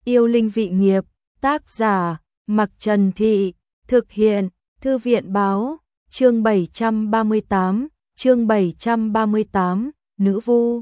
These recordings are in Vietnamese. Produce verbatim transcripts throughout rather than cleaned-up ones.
Yêu linh vị nghiệp, tác giả, Mặc Trần Thị, thực hiện, Thư viện báo, chương bảy trăm ba mươi tám, chương bảy trăm ba mươi tám, nữ vu.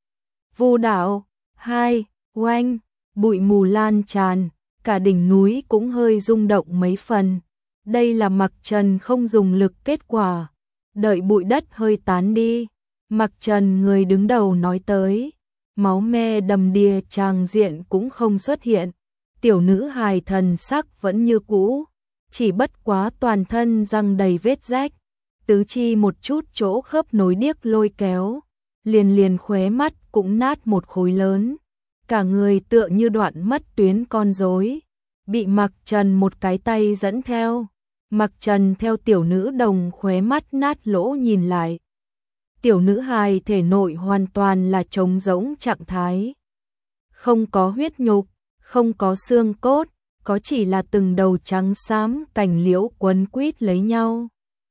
Vu đạo, hai, oanh, bụi mù lan tràn, cả đỉnh núi cũng hơi rung động mấy phần. Đây là Mặc Trần không dùng lực kết quả, đợi bụi đất hơi tán đi. Mặc Trần người đứng đầu nói tới, máu me đầm đìa tràng diện cũng không xuất hiện, tiểu nữ hài thần sắc vẫn như cũ, chỉ bất quá toàn thân răng đầy vết rách, tứ chi một chút chỗ khớp nối điếc lôi kéo, liền liền khóe mắt cũng nát một khối lớn, cả người tựa như đoạn mất tuyến con rối, bị Mặc Trần một cái tay dẫn theo. Mặc Trần theo tiểu nữ đồng khóe mắt nát lỗ nhìn lại. Tiểu nữ hài thể nội hoàn toàn là trống rỗng trạng thái. Không có huyết nhục, không có xương cốt, có chỉ là từng đầu trắng xám cành liễu quấn quýt lấy nhau.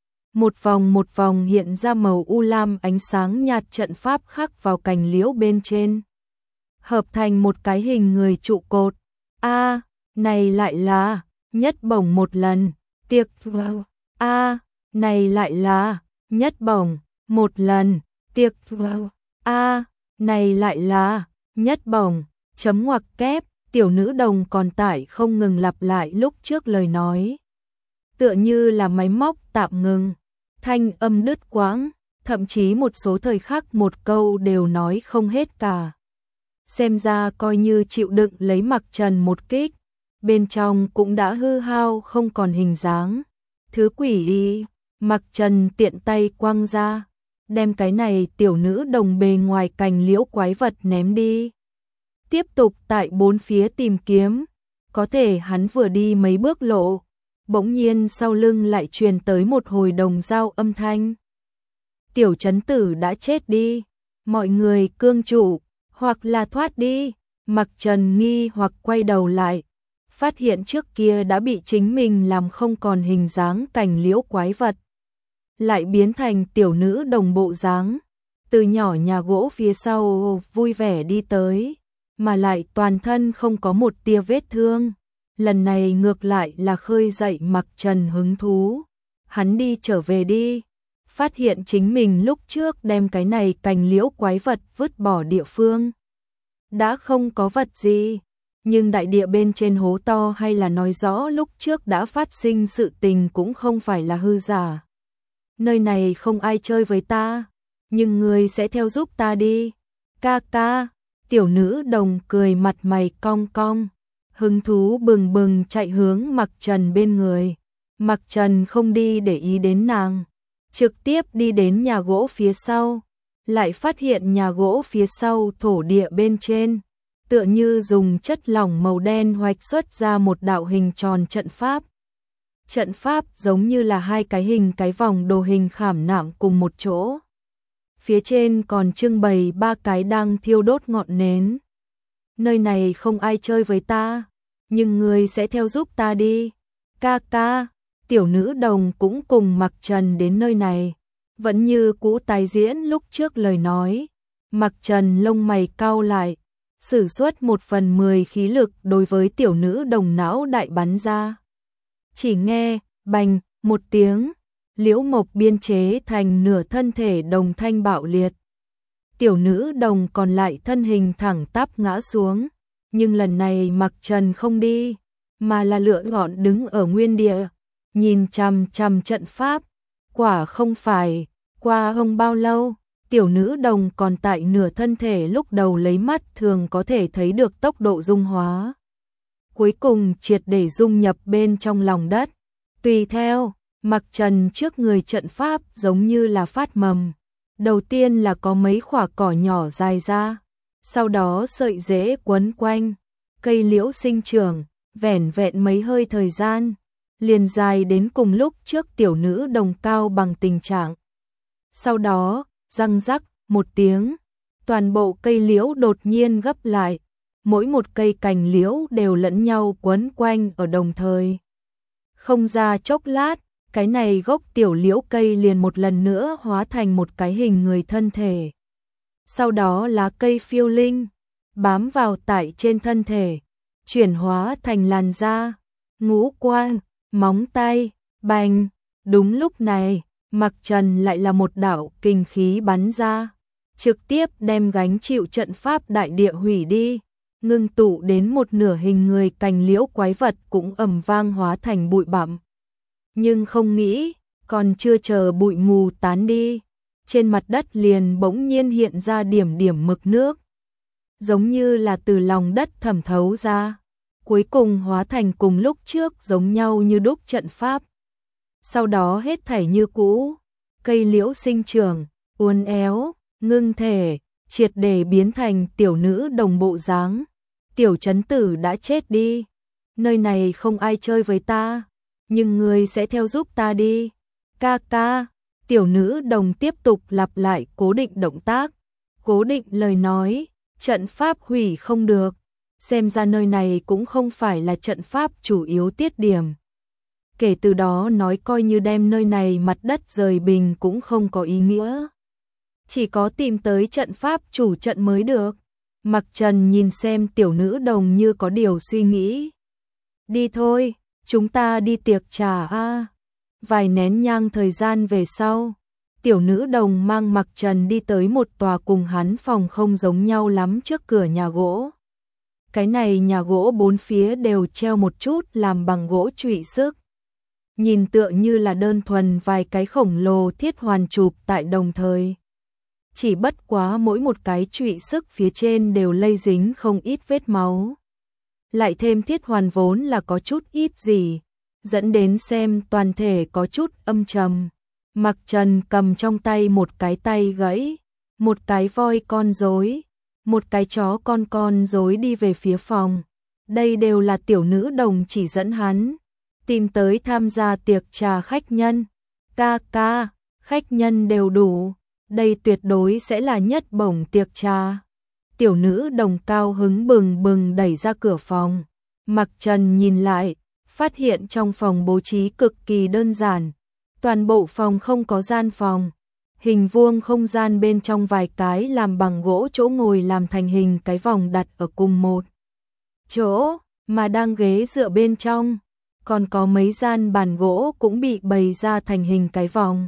Một vòng một vòng hiện ra màu u lam ánh sáng nhạt trận pháp khắc vào cành liễu bên trên. Hợp thành một cái hình người trụ cột. A, à, này lại là nhất bổng một lần. Tiệc vào. A, à, này lại là nhất bổng một lần. Tiệc vào. A, à, này lại là nhất bổng. Chấm ngoặc kép, tiểu nữ đồng còn tải không ngừng lặp lại lúc trước lời nói. Tựa như là máy móc tạm ngừng, thanh âm đứt quãng, thậm chí một số thời khắc một câu đều nói không hết cả. Xem ra coi như chịu đựng lấy Mặc Trần một kích, bên trong cũng đã hư hao không còn hình dáng. Thứ quỷ đi, Mặc Trần tiện tay quăng ra, đem cái này tiểu nữ đồng bề ngoài cành liễu quái vật ném đi. Tiếp tục tại bốn phía tìm kiếm, có thể hắn vừa đi mấy bước lộ, bỗng nhiên sau lưng lại truyền tới một hồi đồng dao âm thanh. Tiểu trấn tử đã chết đi, mọi người cương trụ, hoặc là thoát đi. Mặc Trần nghi hoặc quay đầu lại, phát hiện trước kia đã bị chính mình làm không còn hình dáng cành liễu quái vật, lại biến thành tiểu nữ đồng bộ dáng, từ nhỏ nhà gỗ phía sau vui vẻ đi tới, mà lại toàn thân không có một tia vết thương. Lần này ngược lại là khơi dậy Mặc Trần hứng thú. Hắn đi trở về đi, phát hiện chính mình lúc trước đem cái này cành liễu quái vật vứt bỏ địa phương. Đã không có vật gì, nhưng đại địa bên trên hố to hay là nói rõ lúc trước đã phát sinh sự tình cũng không phải là hư giả. Nơi này không ai chơi với ta, nhưng ngươi sẽ theo giúp ta đi. Ca ca, tiểu nữ đồng cười mặt mày cong cong, hứng thú bừng bừng chạy hướng Mặc Trần bên người. Mặc Trần không đi để ý đến nàng, trực tiếp đi đến nhà gỗ phía sau, lại phát hiện nhà gỗ phía sau thổ địa bên trên, tựa như dùng chất lỏng màu đen hoạch xuất ra một đạo hình tròn trận pháp. Trận pháp giống như là hai cái hình cái vòng đồ hình khảm nạm cùng một chỗ. Phía trên còn trưng bày ba cái đang thiêu đốt ngọn nến. Nơi này không ai chơi với ta, nhưng ngươi sẽ theo giúp ta đi. Ca ca, tiểu nữ đồng cũng cùng Mặc Trần đến nơi này, vẫn như cũ tái diễn lúc trước lời nói. Mặc Trần lông mày cau lại, sử xuất một phần mười khí lực đối với tiểu nữ đồng não đại bắn ra. Chỉ nghe, bành, một tiếng, liễu mộc biên chế thành nửa thân thể đồng thanh bạo liệt. Tiểu nữ đồng còn lại thân hình thẳng tắp ngã xuống, nhưng lần này Mặc Trần không đi, mà là lựa gọn đứng ở nguyên địa, nhìn chằm chằm trận pháp. Quả không phải, qua không bao lâu, tiểu nữ đồng còn tại nửa thân thể lúc đầu lấy mắt thường có thể thấy được tốc độ dung hóa. Cuối cùng triệt để dung nhập bên trong lòng đất. Tùy theo, Mặc Trần trước người trận pháp giống như là phát mầm. Đầu tiên là có mấy khỏa cỏ nhỏ dài ra, sau đó sợi rễ quấn quanh, cây liễu sinh trưởng, vẻn vẹn mấy hơi thời gian, liền dài đến cùng lúc trước tiểu nữ đồng cao bằng tình trạng. Sau đó, răng rắc một tiếng, toàn bộ cây liễu đột nhiên gấp lại, mỗi một cây cành liễu đều lẫn nhau quấn quanh ở đồng thời. Không ra chốc lát, cái này gốc tiểu liễu cây liền một lần nữa hóa thành một cái hình người thân thể. Sau đó lá cây phiêu linh, bám vào tại trên thân thể, chuyển hóa thành làn da, ngũ quan, móng tay, bành. Đúng lúc này, mặc trần lại là một đạo kinh khí bắn ra, trực tiếp đem gánh chịu trận pháp đại địa hủy đi, ngưng tụ đến một nửa hình người cành liễu quái vật cũng ầm vang hóa thành bụi bặm. Nhưng không nghĩ, còn chưa chờ bụi mù tán đi, trên mặt đất liền bỗng nhiên hiện ra điểm điểm mực nước, giống như là từ lòng đất thẩm thấu ra, cuối cùng hóa thành cùng lúc trước giống nhau như đúc trận pháp. Sau đó hết thảy như cũ, cây liễu sinh trưởng, uốn éo, ngưng thể, triệt để biến thành tiểu nữ đồng bộ dáng. Tiểu trấn tử đã chết đi, nơi này không ai chơi với ta, nhưng ngươi sẽ theo giúp ta đi. Ca ca, tiểu nữ đồng tiếp tục lặp lại cố định động tác, cố định lời nói, trận pháp hủy không được, xem ra nơi này cũng không phải là trận pháp chủ yếu tiết điểm. Kể từ đó nói coi như đem nơi này mặt đất rời bình cũng không có ý nghĩa. Chỉ có tìm tới trận pháp chủ trận mới được. Mặc Trần nhìn xem tiểu nữ đồng như có điều suy nghĩ. Đi thôi, chúng ta đi tiệc trà a. Vài nén nhang thời gian về sau, tiểu nữ đồng mang Mặc Trần đi tới một tòa cùng hắn phòng không giống nhau lắm trước cửa nhà gỗ. Cái này nhà gỗ bốn phía đều treo một chút làm bằng gỗ trụy xước. Nhìn tựa như là đơn thuần vài cái khổng lồ thiết hoàn chụp tại đồng thời. Chỉ bất quá mỗi một cái trụy xước phía trên đều lây dính không ít vết máu. Lại thêm thiết hoàn vốn là có chút ít gì, dẫn đến xem toàn thể có chút âm trầm. Mặc Trần cầm trong tay một cái tay gãy, một cái voi con rối, một cái chó con con rối đi về phía phòng. Đây đều là tiểu nữ đồng chỉ dẫn hắn tìm tới tham gia tiệc trà khách nhân. Ca ca, khách nhân đều đủ, đây tuyệt đối sẽ là nhất bổng tiệc trà. Tiểu nữ đồng cao hứng bừng bừng đẩy ra cửa phòng. Mặc Trần nhìn lại, phát hiện trong phòng bố trí cực kỳ đơn giản. Toàn bộ phòng không có gian phòng. Hình vuông không gian bên trong vài cái làm bằng gỗ chỗ ngồi làm thành hình cái vòng đặt ở cùng một chỗ, mà đang ghế dựa bên trong. Còn có mấy gian bàn gỗ cũng bị bày ra thành hình cái vòng.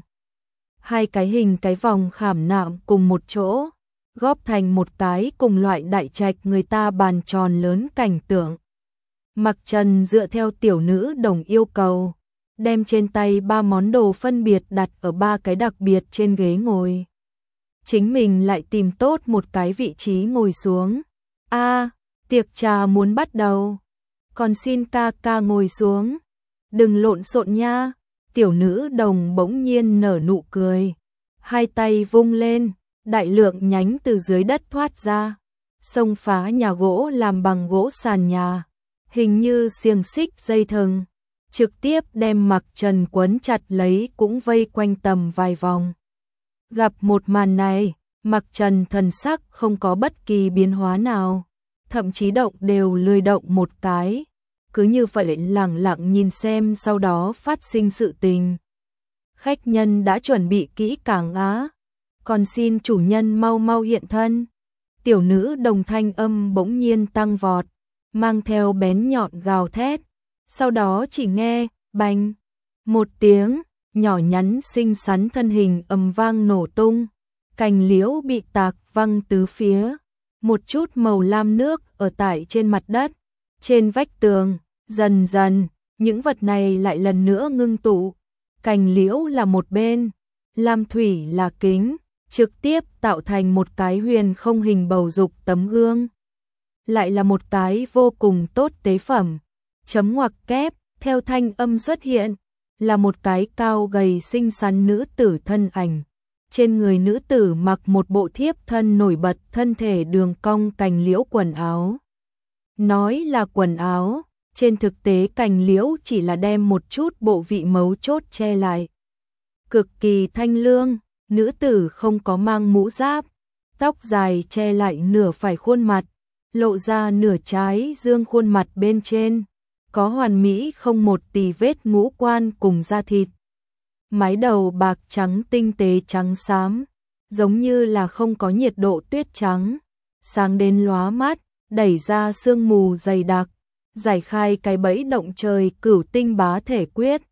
Hai cái hình cái vòng khảm nạm cùng một chỗ, góp thành một cái cùng loại đại trạch người ta bàn tròn lớn cảnh tượng. Mặc Trần dựa theo tiểu nữ đồng yêu cầu, đem trên tay ba món đồ phân biệt đặt ở ba cái đặc biệt trên ghế ngồi. Chính mình lại tìm tốt một cái vị trí ngồi xuống. A, tiệc trà muốn bắt đầu. Còn xin ca ca ngồi xuống. Đừng lộn xộn nha. Tiểu nữ đồng bỗng nhiên nở nụ cười. Hai tay vung lên, đại lượng nhánh từ dưới đất thoát ra. Xông phá nhà gỗ làm bằng gỗ sàn nhà. Hình như xiềng xích dây thừng. Trực tiếp đem Mặc Trần quấn chặt lấy cũng vây quanh tầm vài vòng. Gặp một màn này, Mặc Trần thần sắc không có bất kỳ biến hóa nào. Thậm chí động đều lười động một cái. Cứ như vậy lặng lặng nhìn xem sau đó phát sinh sự tình. Khách nhân đã chuẩn bị kỹ càng á. Còn xin chủ nhân mau mau hiện thân. Tiểu nữ đồng thanh âm bỗng nhiên tăng vọt, mang theo bén nhọn gào thét. Sau đó chỉ nghe, bành, một tiếng, nhỏ nhắn xinh xắn thân hình ầm vang nổ tung. Cành liễu bị tạc văng tứ phía. Một chút màu lam nước ở tại trên mặt đất, trên vách tường, dần dần, những vật này lại lần nữa ngưng tụ. Cành liễu là một bên, lam thủy là kính, trực tiếp tạo thành một cái huyền không hình bầu dục tấm gương. Lại là một cái vô cùng tốt tế phẩm. Chấm ngoặc kép, theo thanh âm xuất hiện, là một cái cao gầy xinh xắn nữ tử thân ảnh. Trên người nữ tử mặc một bộ thiếp thân nổi bật thân thể đường cong cành liễu quần áo. Nói là quần áo, trên thực tế cành liễu chỉ là đem một chút bộ vị mấu chốt che lại. Cực kỳ thanh lương, nữ tử không có mang mũ giáp, tóc dài che lại nửa phải khuôn mặt, lộ ra nửa trái dương khuôn mặt bên trên, có hoàn mỹ không một tì vết ngũ quan cùng da thịt. Mái đầu bạc trắng tinh tế trắng xám, giống như là không có nhiệt độ tuyết trắng, sáng đến lóa mắt, đẩy ra sương mù dày đặc, giải khai cái bẫy động trời Cửu Tinh Bá Thể Quyết.